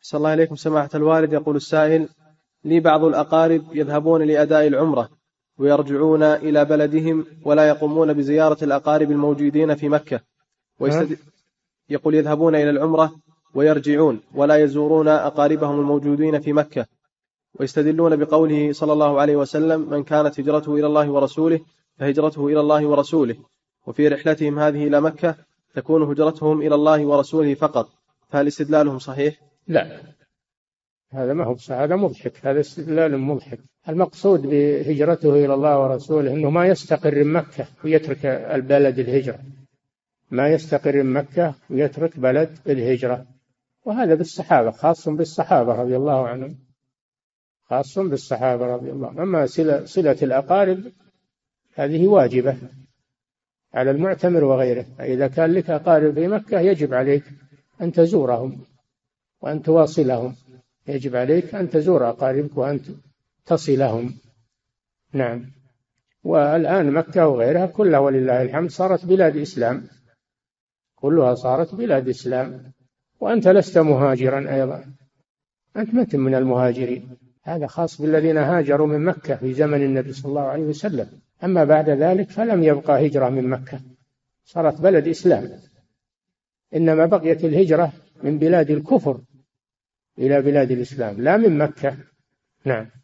صلى الله عليكم سماحة الوالد. يقول السائل: لي بعض الأقارب يذهبون لأداء العمرة ويرجعون إلى بلدهم ولا يقومون بزيارة الأقارب الموجودين في مكة، يقول يذهبون إلى العمرة ويرجعون ولا يزورون أقاربهم الموجودين في مكة، ويستدلون بقوله صلى الله عليه وسلم: من كانت هجرته إلى الله ورسوله فهجرته إلى الله ورسوله، وفي رحلتهم هذه إلى مكة تكون هجرتهم إلى الله ورسوله فقط، فهل استدلالهم صحيح؟ لا، هذا ما هو صحيح، هذا مضحك، هذا استدلال مضحك. المقصود بهجرته إلى الله ورسوله أنه ما يستقر مكة ويترك البلد الهجرة، ما يستقر مكة ويترك بلد الهجرة، وهذا بالصحابة، خاص بالصحابة رضي الله عنهم، خاص بالصحابة رضي الله عنهم. أما صلة الأقارب هذه واجبة على المعتمر وغيره، فإذا كان لك أقارب في مكة يجب عليك أن تزورهم وأن تواصلهم، يجب عليك أن تزور أقاربك وأن تصلهم. نعم. والآن مكة وغيرها كلها ولله الحمد صارت بلاد إسلام، كلها صارت بلاد إسلام، وأنت لست مهاجرا أيضا، أنت من المهاجرين، هذا خاص بالذين هاجروا من مكة في زمن النبي صلى الله عليه وسلم. أما بعد ذلك فلم يبقى هجرة من مكة، صارت بلد إسلام، إنما بقيت الهجرة من بلاد الكفر إلى بلاد الإسلام لا من مكة. نعم.